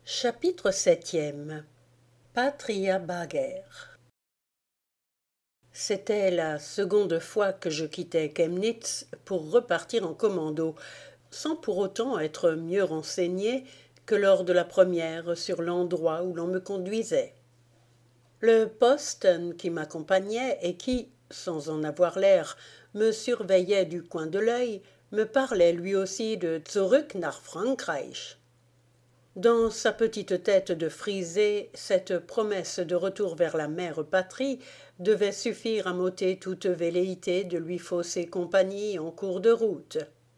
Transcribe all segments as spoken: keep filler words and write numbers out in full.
Chapitre septième. Patria Bager. C'était la seconde fois que je quittais Chemnitz pour repartir en commando, sans pour autant être mieux renseigné que lors de la première sur l'endroit où l'on me conduisait. Le poste qui m'accompagnait et qui, sans en avoir l'air, me surveillait du coin de l'œil, me parlait lui aussi de Zurück nach Frankreich. Dans sa petite tête de frisé, cette promesse de retour vers la mère patrie devait suffire à m'ôter toute velléité de lui fausser compagnie en cours de route.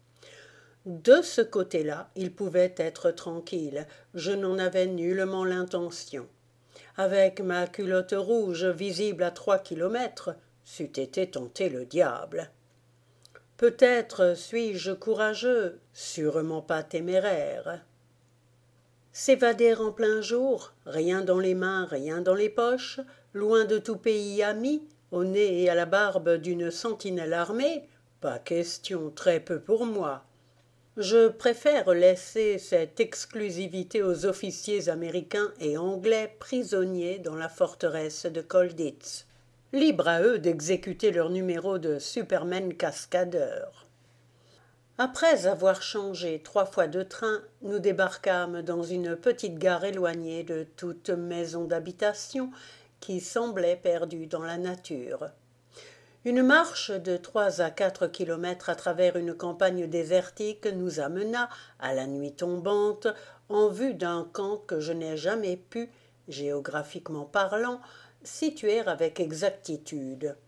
De ce côté-là, il pouvait être tranquille, je n'en avais nullement l'intention. Avec ma culotte rouge visible à trois kilomètres, c'eût été tenter le diable. Peut-être suis-je courageux, sûrement pas téméraire. S'évader en plein jour, rien dans les mains, rien dans les poches, loin de tout pays ami, au nez et à la barbe d'une sentinelle armée, pas question, très peu pour moi. Je préfère laisser cette exclusivité aux officiers américains et anglais prisonniers dans la forteresse de Colditz. Libre à eux d'exécuter leur numéro de Superman cascadeur. Après avoir changé trois fois de train, nous débarquâmes dans une petite gare éloignée de toute maison d'habitation qui semblait perdue dans la nature. Une marche de trois à quatre kilomètres à travers une campagne désertique nous amena, à la nuit tombante, en vue d'un camp que je n'ai jamais pu, géographiquement parlant, situer avec exactitude.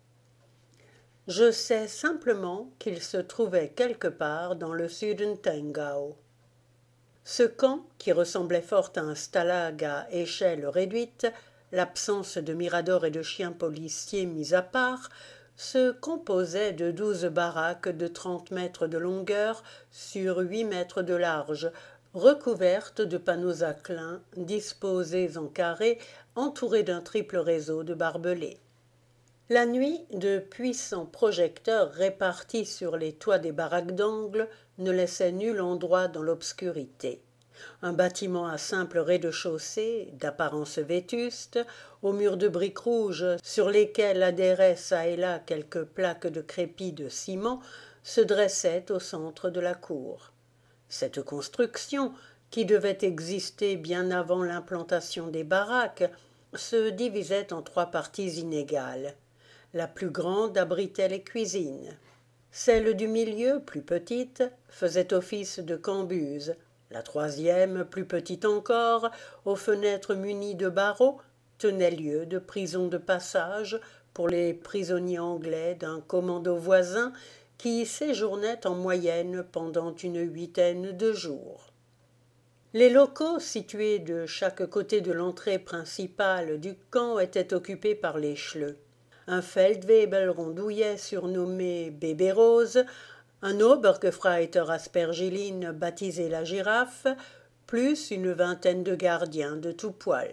Je sais simplement qu'il se trouvait quelque part dans le Südentengau. Ce camp, qui ressemblait fort à un stalag à échelle réduite, l'absence de miradors et de chiens policiers mis à part, se composait de douze baraques de trente mètres de longueur sur huit mètres de large, recouvertes de panneaux à clins disposés en carré, entourés d'un triple réseau de barbelés. La nuit, de puissants projecteurs répartis sur les toits des baraques d'angle ne laissaient nul endroit dans l'obscurité. Un bâtiment à simple rez-de-chaussée, d'apparence vétuste, aux murs de briques rouges sur lesquels adhéraient çà et là quelques plaques de crépi de ciment, se dressait au centre de la cour. Cette construction, qui devait exister bien avant l'implantation des baraques, se divisait en trois parties inégales. La plus grande abritait les cuisines. Celle du milieu, plus petite, faisait office de cambuse. La troisième, plus petite encore, aux fenêtres munies de barreaux, tenait lieu de prison de passage pour les prisonniers anglais d'un commando voisin qui y séjournaient en moyenne pendant une huitaine de jours. Les locaux situés de chaque côté de l'entrée principale du camp étaient occupés par les schleux. Un Feldwebel rondouillet surnommé Bébé Rose, un Obergefreiter Aspergilline baptisé la Girafe, plus une vingtaine de gardiens de tout poil.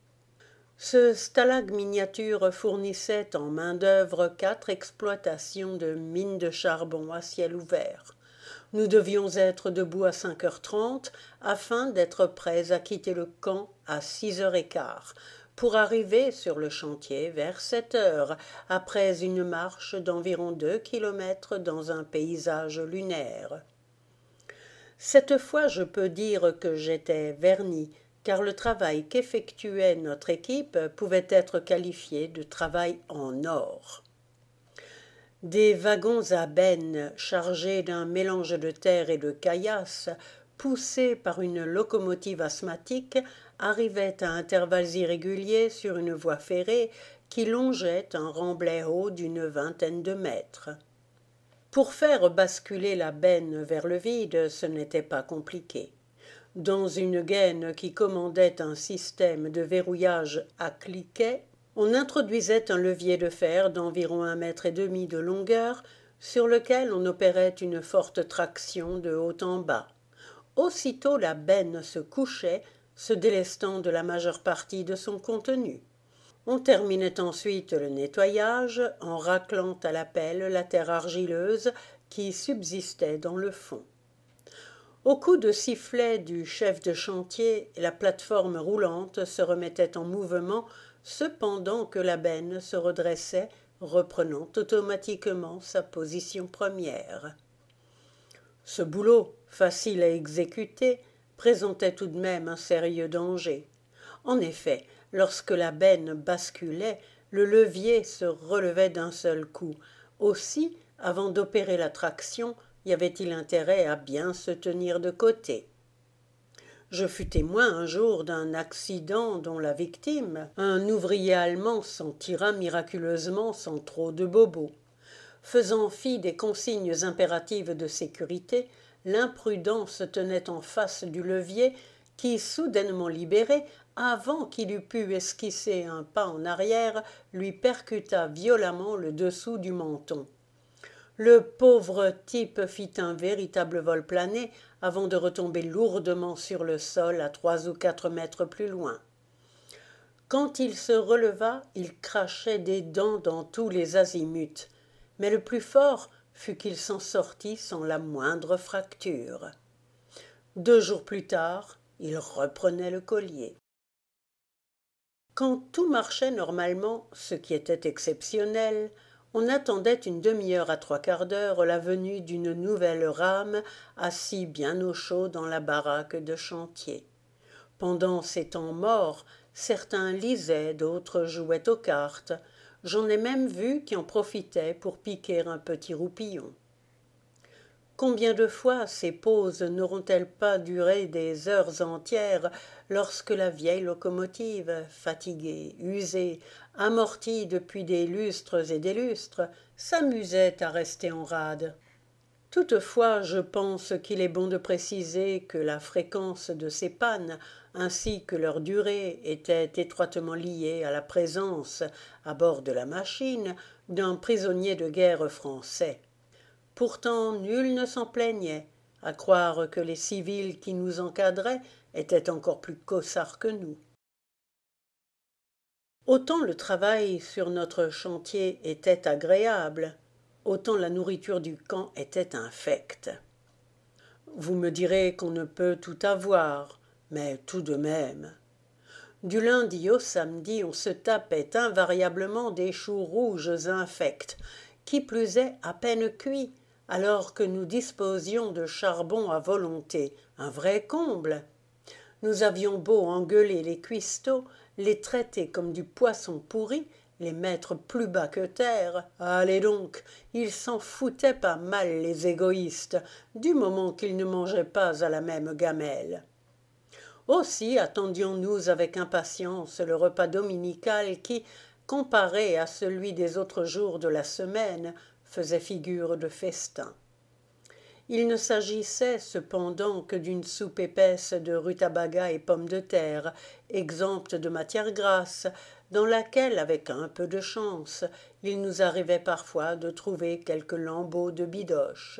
Ce stalag miniature fournissait en main-d'œuvre quatre exploitations de mines de charbon à ciel ouvert. Nous devions être debout à cinq heures trente afin d'être prêts à quitter le camp à six heures quinze, pour arriver sur le chantier vers sept heures, après une marche d'environ deux kilomètres dans un paysage lunaire. Cette fois, je peux dire que j'étais verni, car le travail qu'effectuait notre équipe pouvait être qualifié de travail en or. Des wagons à bennes chargés d'un mélange de terre et de caillasse, poussés par une locomotive asthmatique, arrivaient à intervalles irréguliers sur une voie ferrée qui longeait un remblai haut d'une vingtaine de mètres. Pour faire basculer la benne vers le vide, ce n'était pas compliqué. Dans une gaine qui commandait un système de verrouillage à cliquet, on introduisait un levier de fer d'environ un mètre et demi de longueur sur lequel on opérait une forte traction de haut en bas. Aussitôt la benne se couchait, se délestant de la majeure partie de son contenu. On terminait ensuite le nettoyage en raclant à la pelle la terre argileuse qui subsistait dans le fond. Au coup de sifflet du chef de chantier, la plate-forme roulante se remettait en mouvement, cependant que la benne se redressait, reprenant automatiquement sa position première. Ce boulot, facile à exécuter, présentait tout de même un sérieux danger. En effet, lorsque la benne basculait, le levier se relevait d'un seul coup. Aussi, avant d'opérer la traction, y avait-il intérêt à bien se tenir de côté. Je fus témoin un jour d'un accident dont la victime, un ouvrier allemand, s'en tira miraculeusement sans trop de bobos. Faisant fi des consignes impératives de sécurité, l'imprudent se tenait en face du levier qui, soudainement libéré, avant qu'il eût pu esquisser un pas en arrière, lui percuta violemment le dessous du menton. Le pauvre type fit un véritable vol plané avant de retomber lourdement sur le sol à trois ou quatre mètres plus loin. Quand il se releva, il crachait des dents dans tous les azimuts, mais le plus fort fut qu'il s'en sortit sans la moindre fracture. Deux jours plus tard, il reprenait le collier. Quand tout marchait normalement, ce qui était exceptionnel, on attendait une demi-heure à trois quarts d'heure la venue d'une nouvelle rame assis bien au chaud dans la baraque de chantier. Pendant ces temps morts, certains lisaient, d'autres jouaient aux cartes. J'en ai même vu qui en profitaient pour piquer un petit roupillon. Combien de fois ces pauses n'auront-elles pas duré des heures entières lorsque la vieille locomotive, fatiguée, usée, amortie depuis des lustres et des lustres, s'amusait à rester en rade. Toutefois, je pense qu'il est bon de préciser que la fréquence de ces pannes, ainsi que leur durée, était étroitement liée à la présence, à bord de la machine, d'un prisonnier de guerre français. Pourtant, nul ne s'en plaignait, à croire que les civils qui nous encadraient étaient encore plus caussards que nous. Autant le travail sur notre chantier était agréable, autant la nourriture du camp était infecte. Vous me direz qu'on ne peut tout avoir, mais tout de même. Du lundi au samedi, on se tapait invariablement des choux rouges infects, qui plus est à peine cuits, alors que nous disposions de charbon à volonté, un vrai comble. Nous avions beau engueuler les cuistots, les traiter comme du poisson pourri, les mettre plus bas que terre, allez donc, ils s'en foutaient pas mal les égoïstes, du moment qu'ils ne mangeaient pas à la même gamelle. Aussi attendions-nous avec impatience le repas dominical qui, comparé à celui des autres jours de la semaine, faisait figure de festin. Il ne s'agissait cependant que d'une soupe épaisse de rutabaga et pommes de terre, exempte de matière grasse, dans laquelle, avec un peu de chance, il nous arrivait parfois de trouver quelques lambeaux de bidoche.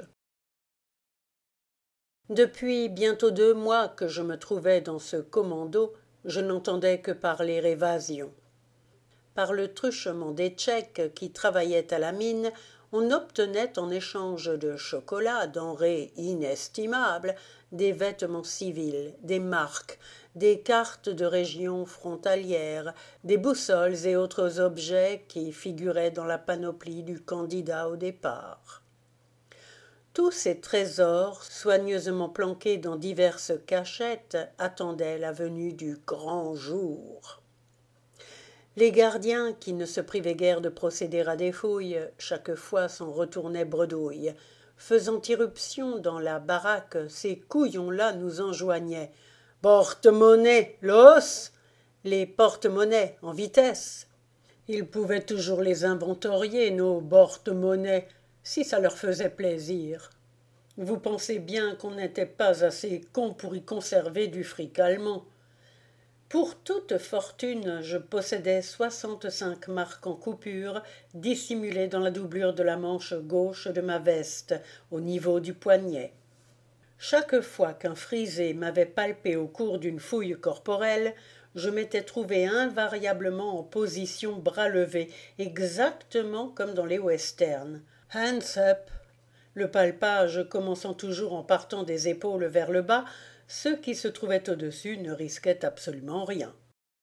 Depuis bientôt deux mois que je me trouvais dans ce commando, je n'entendais que parler évasion. Par le truchement des Tchèques qui travaillaient à la mine, on obtenait en échange de chocolat, denrées inestimables, des vêtements civils, des marques, des cartes de régions frontalières, des boussoles et autres objets qui figuraient dans la panoplie du candidat au départ. Tous ces trésors, soigneusement planqués dans diverses cachettes, attendaient la venue du grand jour. Les gardiens, qui ne se privaient guère de procéder à des fouilles, chaque fois s'en retournaient bredouille. Faisant irruption dans la baraque, ces couillons-là nous enjoignaient. « Porte-monnaie, l'os !» Les porte-monnaies, en vitesse. Ils pouvaient toujours les inventorier, nos porte-monnaies, si ça leur faisait plaisir. Vous pensez bien qu'on n'était pas assez cons pour y conserver du fric allemand. Pour toute fortune, je possédais soixante-cinq marques en coupure, dissimulées dans la doublure de la manche gauche de ma veste, au niveau du poignet. Chaque fois qu'un frisé m'avait palpé au cours d'une fouille corporelle, je m'étais trouvé invariablement en position bras levés, exactement comme dans les westerns. « Hands up !» le palpage commençant toujours en partant des épaules vers le bas, ceux qui se trouvaient au-dessus ne risquaient absolument rien.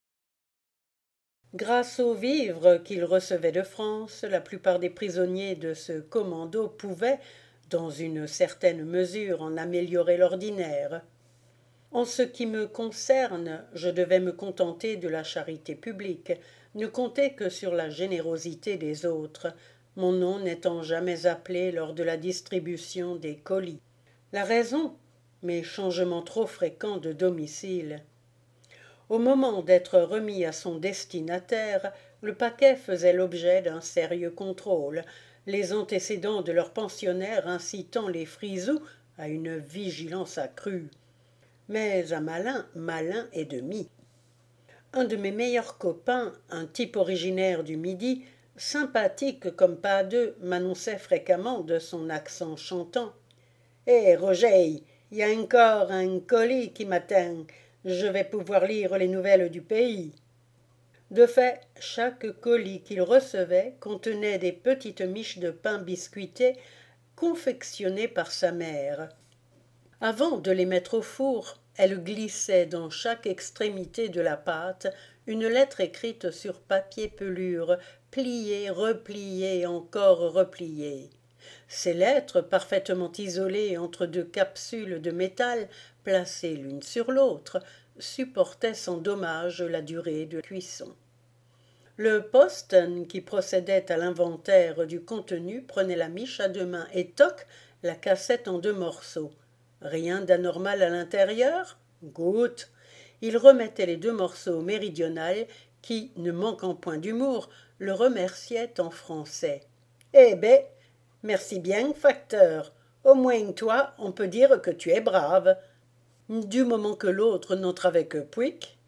Grâce aux vivres qu'ils recevaient de France, la plupart des prisonniers de ce commando pouvaient, dans une certaine mesure, en améliorer l'ordinaire. En ce qui me concerne, je devais me contenter de la charité publique, ne compter que sur la générosité des autres, mon nom n'étant jamais appelé lors de la distribution des colis. La raison, mes changements trop fréquents de domicile. Au moment d'être remis à son destinataire, le paquet faisait l'objet d'un sérieux contrôle, les antécédents de leur pensionnaire incitant les frisous à une vigilance accrue. Mais un malin, malin et demi. Un de mes meilleurs copains, un type originaire du Midi, sympathique comme pas deux, m'annonçait fréquemment de son accent chantant. « Hé, Roger, il y a encore un colis qui m'atteint. Je vais pouvoir lire les nouvelles du pays. » De fait, chaque colis qu'il recevait contenait des petites miches de pain biscuité confectionnées par sa mère. Avant de les mettre au four, elle glissait dans chaque extrémité de la pâte une lettre écrite sur papier pelure, pliée, repliée et encore repliée. Ces lettres, parfaitement isolées entre deux capsules de métal placées l'une sur l'autre, supportaient sans dommage la durée de cuisson. Le poste qui procédait à l'inventaire du contenu prenait la miche à deux mains et toc, la cassette en deux morceaux. Rien d'anormal à l'intérieur? Goutte. Il remettait les deux morceaux au méridional qui, ne manquant point d'humour, le remerciait en français. « Eh ben, merci bien, facteur. Au moins toi, on peut dire que tu es brave. » Du moment que l'autre n'entravait que pouic.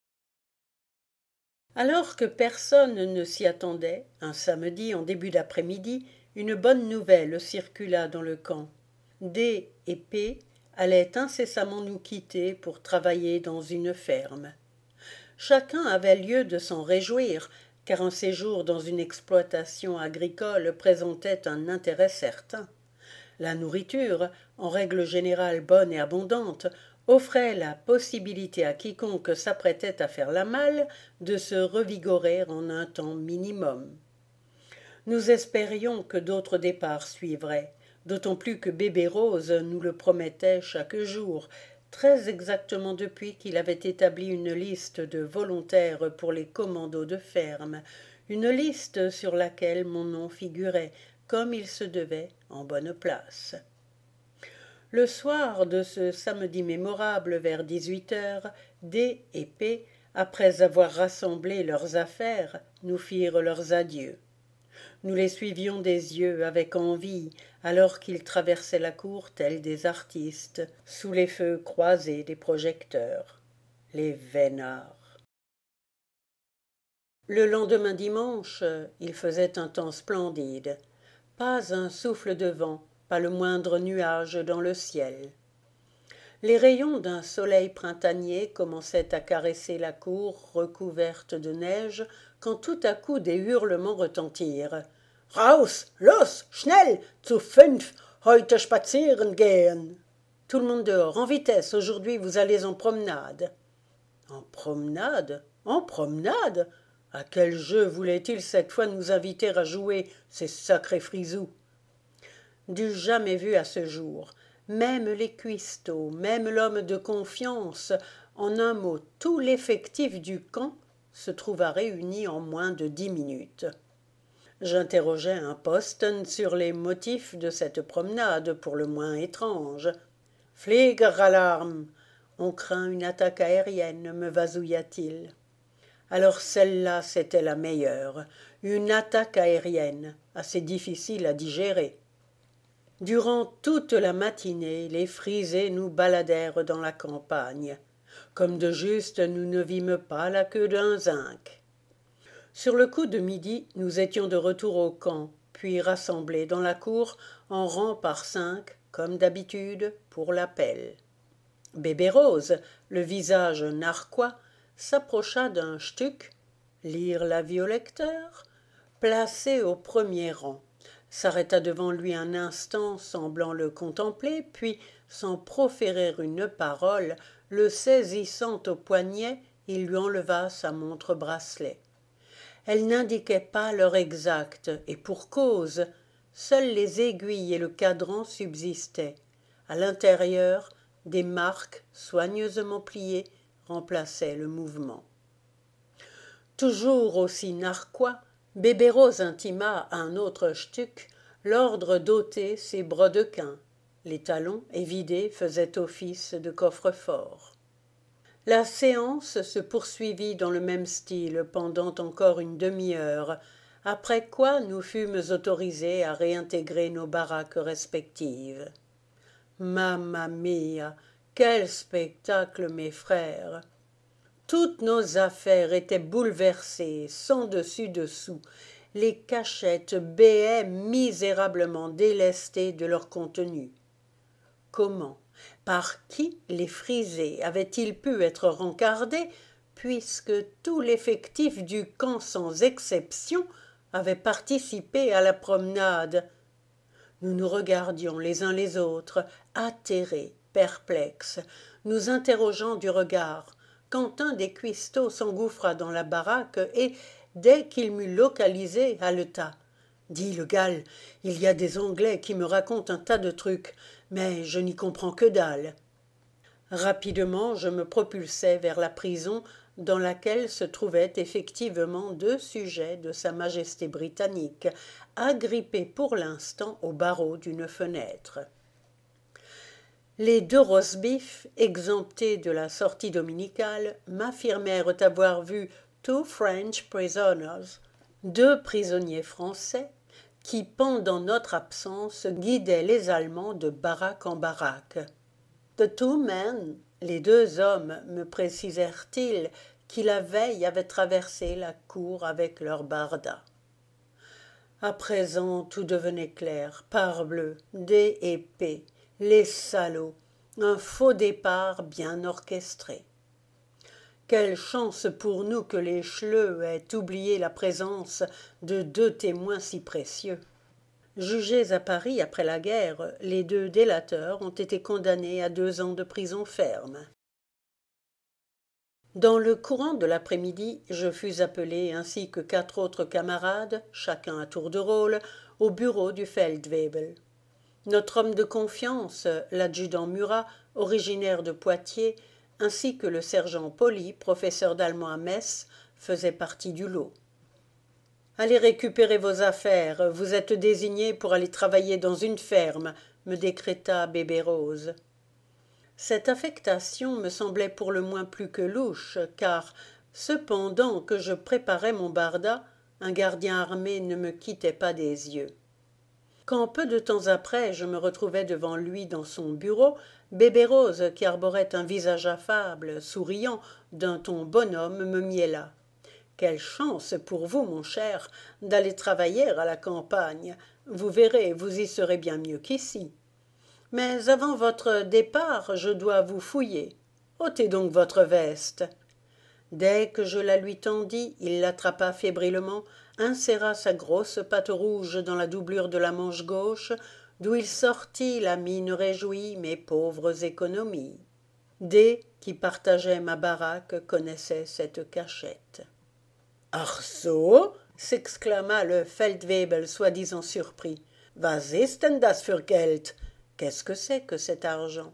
Alors que personne ne s'y attendait, un samedi en début d'après-midi, une bonne nouvelle circula dans le camp. D et P allaient incessamment nous quitter pour travailler dans une ferme. Chacun avait lieu de s'en réjouir, car un séjour dans une exploitation agricole présentait un intérêt certain. La nourriture, en règle générale bonne et abondante, offrait la possibilité à quiconque s'apprêtait à faire la malle de se revigorer en un temps minimum. Nous espérions que d'autres départs suivraient, d'autant plus que bébé Rose nous le promettait chaque jour, très exactement depuis qu'il avait établi une liste de volontaires pour les commandos de ferme, une liste sur laquelle mon nom figurait, comme il se devait, en bonne place. Le soir de ce samedi mémorable vers dix-huit heures, D et P, après avoir rassemblé leurs affaires, nous firent leurs adieux. Nous les suivions des yeux avec envie, alors qu'ils traversaient la cour tels des artistes, sous les feux croisés des projecteurs. Les vénards. Le lendemain dimanche, il faisait un temps splendide. Pas un souffle de vent, pas le moindre nuage dans le ciel. Les rayons d'un soleil printanier commençaient à caresser la cour recouverte de neige quand tout à coup des hurlements retentirent. « Raus, los, schnell, zu fünf, heute spazieren gehen !» Tout le monde dehors, en vitesse, aujourd'hui vous allez en promenade. En promenade? En promenade? À quel jeu voulait-il cette fois nous inviter à jouer, ces sacrés frisous? Du jamais vu à ce jour, même les cuistots, même l'homme de confiance, en un mot tout l'effectif du camp, se trouva réuni en moins de dix minutes. J'interrogeai un posten sur les motifs de cette promenade pour le moins étrange. « Fliegeralarm ! On craint une attaque aérienne, me vasouilla-t-il. Alors celle-là, c'était la meilleure, une attaque aérienne, assez difficile à digérer. Durant toute la matinée, les frisés nous baladèrent dans la campagne. Comme de juste, nous ne vîmes pas la queue d'un zinc. Sur le coup de midi, nous étions de retour au camp, puis rassemblés dans la cour, en rang par cinq, comme d'habitude, pour l'appel. Bébé Rose, le visage narquois, s'approcha d'un stuc, lire l'avis au lecteur, placé au premier rang. s'arrêta devant lui un instant, semblant le contempler, puis, sans proférer une parole, le saisissant au poignet, il lui enleva sa montre bracelet. Elle n'indiquait pas l'heure exacte, et pour cause, seules les aiguilles et le cadran subsistaient. À l'intérieur, des marques soigneusement pliées remplaçaient le mouvement. Toujours aussi narquois, Bébérose intima à un autre schtuck l'ordre d'ôter ses brodequins. Les talons, évidés, faisaient office de coffre-fort. La séance se poursuivit dans le même style pendant encore une demi-heure, après quoi nous fûmes autorisés à réintégrer nos baraques respectives. Mamma mia, quel spectacle, mes frères! Toutes nos affaires étaient bouleversées, sans dessus-dessous. Les cachettes béaient misérablement délestées de leur contenu. Comment, par qui les frisés avaient-ils pu être rencardés, puisque tout l'effectif du camp sans exception avait participé à la promenade? Nous nous regardions les uns les autres, atterrés, perplexes, nous interrogeant du regard, quand un des cuistots s'engouffra dans la baraque et, dès qu'il m'eut localisé, haleta. « Dis, le gall, il y a des Anglais qui me racontent un tas de trucs, mais je n'y comprends que dalle. » Rapidement, je me propulsai vers la prison dans laquelle se trouvaient effectivement deux sujets de Sa Majesté britannique, agrippés pour l'instant au barreau d'une fenêtre. Les deux rosbifs, exemptés de la sortie dominicale, m'affirmèrent avoir vu two French prisoners, deux prisonniers français, qui, pendant notre absence, guidaient les Allemands de baraque en baraque. The two men, les deux hommes, me précisèrent-ils, qui la veille avaient traversé la cour avec leur barda. À présent, tout devenait clair, parbleu, D et P, les salauds, un faux départ bien orchestré. Quelle chance pour nous que les chleux aient oublié la présence de deux témoins si précieux. Jugés à Paris après la guerre, les deux délateurs ont été condamnés à deux ans de prison ferme. Dans le courant de l'après-midi, je fus appelé, ainsi que quatre autres camarades, chacun à tour de rôle, au bureau du Feldwebel. Notre homme de confiance, l'adjudant Murat, originaire de Poitiers, ainsi que le sergent Poli, professeur d'allemand à Metz, faisaient partie du lot. « Allez récupérer vos affaires, vous êtes désignés pour aller travailler dans une ferme », me décréta Bébérose. Cette affectation me semblait pour le moins plus que louche, car, cependant que je préparais mon barda, un gardien armé ne me quittait pas des yeux. Quand peu de temps après je me retrouvai devant lui dans son bureau, Bébérose, qui arborait un visage affable, souriant, d'un ton bonhomme, me miella. « Quelle chance pour vous, mon cher, d'aller travailler à la campagne. Vous verrez, vous y serez bien mieux qu'ici. Mais avant votre départ, je dois vous fouiller. Ôtez donc votre veste. » Dès que je la lui tendis, il l'attrapa fébrilement, inséra sa grosse patte rouge dans la doublure de la manche gauche, d'où il sortit la mine réjouie mes pauvres économies. D, qui partageait ma baraque, connaissait cette cachette. « Ach so » s'exclama le Feldwebel soi-disant surpris. « Was ist denn das für Geld » Qu'est-ce que c'est que cet argent?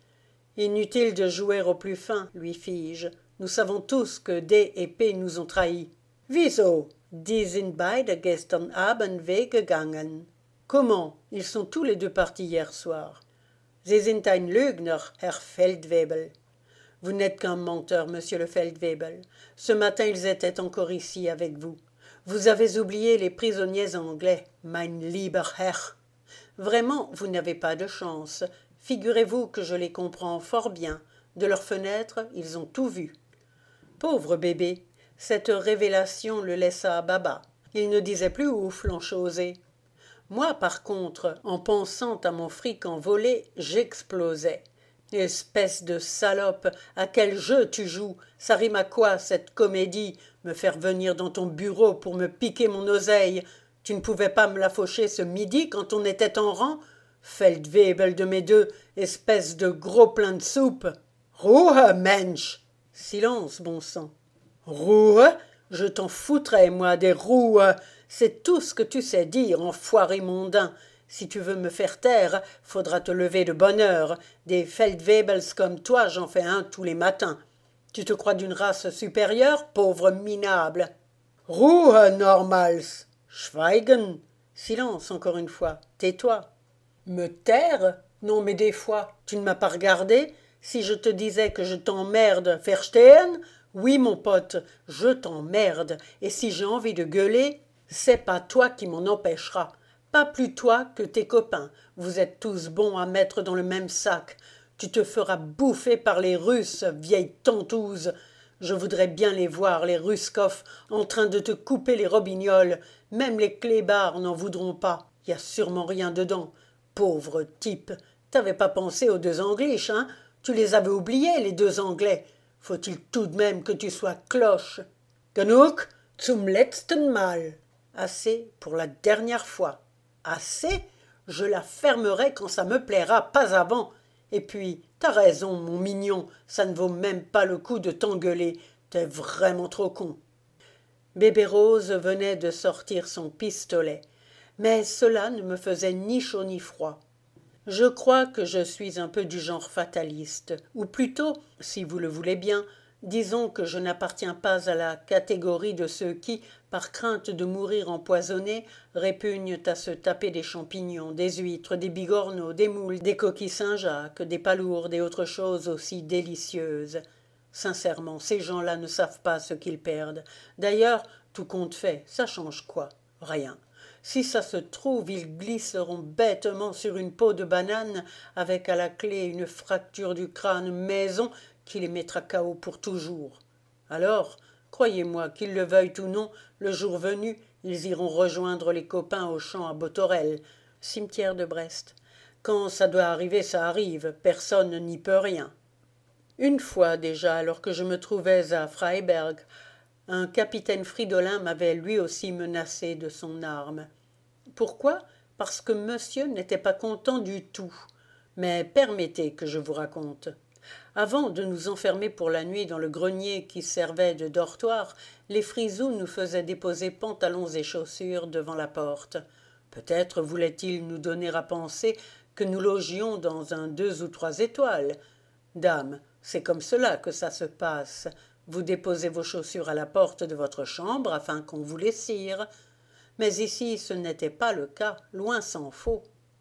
Inutile de jouer au plus fin, lui fis-je. Nous savons tous que D et P nous ont trahis. Wieso? Die sind beide gestern Abend weggegangen. Comment? Ils sont tous les deux partis hier soir. Sie sind ein Lügner, Herr Feldwebel. Vous n'êtes qu'un menteur, monsieur le Feldwebel. Ce matin, ils étaient encore ici avec vous. Vous avez oublié les prisonniers anglais, mein lieber Herr. Vraiment, vous n'avez pas de chance. Figurez-vous que je les comprends fort bien. De leurs fenêtres, ils ont tout vu. Pauvre bébé, cette révélation le laissa baba. Il ne disait plus ouf, l'enchosé. Moi, par contre, en pensant à mon fric envolé, j'explosais. Espèce de salope, à quel jeu tu joues? Ça rime à quoi, cette comédie? Me faire venir dans ton bureau pour me piquer mon oseille? Tu ne pouvais pas me la faucher ce midi quand on était en rang? Feldwebel de mes deux, espèce de gros plein de soupe. Ruhe, Mensch! Silence, bon sang. Ruhe? Je t'en foutrais, moi, des roues. C'est tout ce que tu sais dire, enfoiré mondain. Si tu veux me faire taire, faudra te lever de bonne heure. Des Feldwebels comme toi, j'en fais un tous les matins. Tu te crois d'une race supérieure, pauvre minable? Ruhe, normals! Schweigen! Silence, encore une fois. Tais-toi. Me taire? Non, mais des fois, tu ne m'as pas regardé? Si je te disais que je t'emmerde, verstehen? Oui, mon pote, je t'emmerde. Et si j'ai envie de gueuler, c'est pas toi qui m'en empêchera. Pas plus toi que tes copains. Vous êtes tous bons à mettre dans le même sac. Tu te feras bouffer par les Russes, vieille tantouze. Je voudrais bien les voir, les Ruskov, en train de te couper les robignoles. Même les clébards n'en voudront pas. Y a sûrement rien dedans. Pauvre type. T'avais pas pensé aux deux Angliches, hein? Tu les avais oubliés, les deux Anglais. Faut-il tout de même que tu sois cloche? Genug zum letzten Mal. Assez pour la dernière fois. Assez? Je la fermerai quand ça me plaira, pas avant. Et puis, t'as raison, mon mignon, ça ne vaut même pas le coup de t'engueuler. T'es vraiment trop con. Bébé Rose venait de sortir son pistolet, mais cela ne me faisait ni chaud ni froid. Je crois que je suis un peu du genre fataliste, ou plutôt, si vous le voulez bien, disons que je n'appartiens pas à la catégorie de ceux qui, par crainte de mourir empoisonnés, répugnent à se taper des champignons, des huîtres, des bigorneaux, des moules, des coquilles Saint-Jacques, des palourdes et autres choses aussi délicieuses. Sincèrement, ces gens-là ne savent pas ce qu'ils perdent. D'ailleurs, tout compte fait, ça change quoi? Rien. Si ça se trouve, ils glisseront bêtement sur une peau de banane avec à la clé une fracture du crâne maison qui les mettra K O pour toujours. Alors, croyez-moi, qu'ils le veuillent ou non, le jour venu, ils iront rejoindre les copains au champ à Botorel, cimetière de Brest. Quand ça doit arriver, ça arrive, personne n'y peut rien. Une fois déjà, alors que je me trouvais à Freiberg, un capitaine Fridolin m'avait lui aussi menacé de son arme. Pourquoi? Parce que monsieur n'était pas content du tout. Mais permettez que je vous raconte. Avant de nous enfermer pour la nuit dans le grenier qui servait de dortoir, les frisous nous faisaient déposer pantalons et chaussures devant la porte. Peut-être voulait-il nous donner à penser que nous logions dans un deux ou trois étoiles. Dame, c'est comme cela que ça se passe. Vous déposez vos chaussures à la porte de votre chambre afin qu'on vous les cire. Mais ici ce n'était pas le cas, loin s'en faut.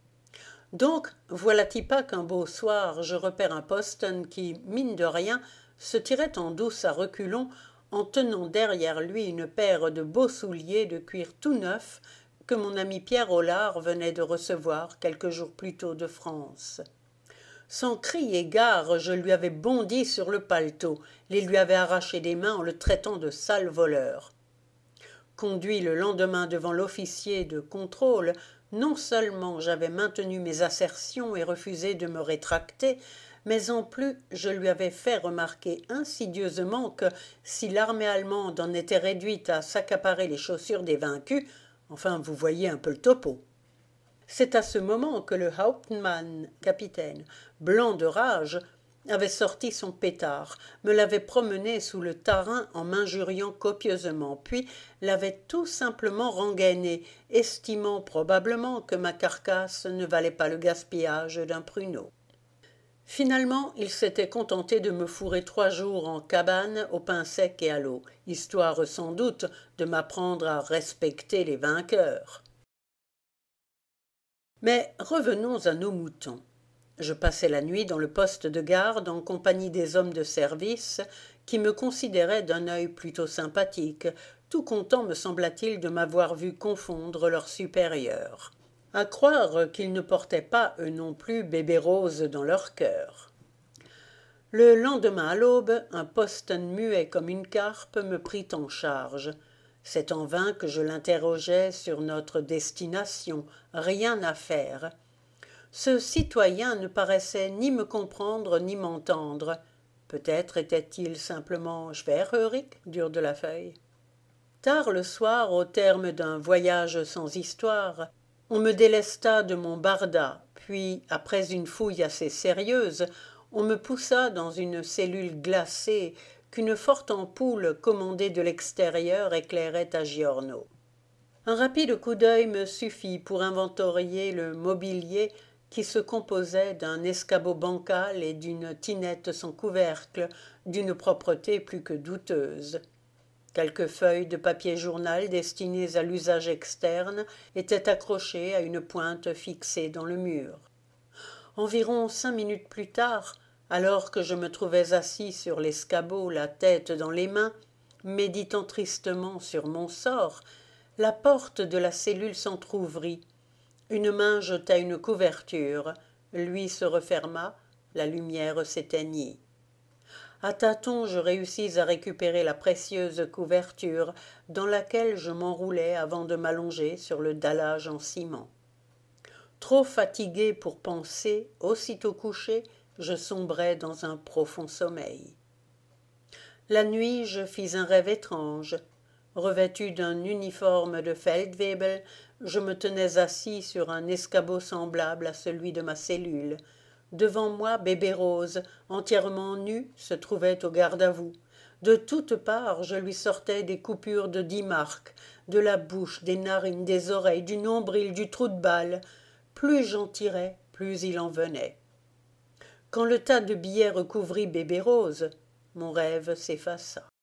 Donc, voilà-t-il pas qu'un beau soir, je repère un Poston qui, mine de rien, se tirait en douce à reculons en tenant derrière lui une paire de beaux souliers de cuir tout neufs que mon ami Pierre Hollard venait de recevoir quelques jours plus tôt de France. Sans cri et gare, je lui avais bondi sur le paletot, les lui avais arrachés des mains en le traitant de sale voleur. Conduit le lendemain devant l'officier de contrôle, non seulement j'avais maintenu mes assertions et refusé de me rétracter, mais en plus je lui avais fait remarquer insidieusement que, si l'armée allemande en était réduite à s'accaparer les chaussures des vaincus, enfin vous voyez un peu le topo. C'est à ce moment que le Hauptmann, capitaine, blanc de rage, avait sorti son pétard, me l'avait promené sous le tarin en m'injuriant copieusement, puis l'avait tout simplement rengainé, estimant probablement que ma carcasse ne valait pas le gaspillage d'un pruneau. Finalement, il s'était contenté de me fourrer trois jours en cabane au pain sec et à l'eau, histoire sans doute de m'apprendre à respecter les vainqueurs. Mais revenons à nos moutons. Je passais la nuit dans le poste de garde en compagnie des hommes de service qui me considéraient d'un œil plutôt sympathique, tout contents, me sembla-t-il, de m'avoir vu confondre leurs supérieurs. À croire qu'ils ne portaient pas, eux non plus, bébé Rose dans leur cœur. Le lendemain à l'aube, un Poston muet comme une carpe me prit en charge. C'est en vain que je l'interrogeais sur notre destination, rien à faire. Ce citoyen ne paraissait ni me comprendre ni m'entendre. Peut-être était-il simplement schwerhörig, dur de la feuille. Tard le soir, au terme d'un voyage sans histoire, on me délesta de mon barda, puis, après une fouille assez sérieuse, on me poussa dans une cellule glacée qu'une forte ampoule commandée de l'extérieur éclairait à giorno. Un rapide coup d'œil me suffit pour inventorier le mobilier qui se composait d'un escabeau bancal et d'une tinette sans couvercle, d'une propreté plus que douteuse. Quelques feuilles de papier journal destinées à l'usage externe étaient accrochées à une pointe fixée dans le mur. Environ cinq minutes plus tard, alors que je me trouvais assis sur l'escabeau, la tête dans les mains, méditant tristement sur mon sort, la porte de la cellule s'entr'ouvrit. Une main jeta une couverture, lui se referma, la lumière s'éteignit. À tâtons, je réussis à récupérer la précieuse couverture dans laquelle je m'enroulais avant de m'allonger sur le dallage en ciment. Trop fatigué pour penser, aussitôt couché, je sombrai dans un profond sommeil. La nuit, je fis un rêve étrange. Revêtu d'un uniforme de Feldwebel, je me tenais assis sur un escabeau semblable à celui de ma cellule. Devant moi, bébé Rose, entièrement nue, se trouvait au garde-à-vous. De toutes parts, je lui sortais des coupures de dix marques, de la bouche, des narines, des oreilles, du nombril, du trou de balle. Plus j'en tirais, plus il en venait. Quand le tas de billets recouvrit bébé Rose, mon rêve s'effaça.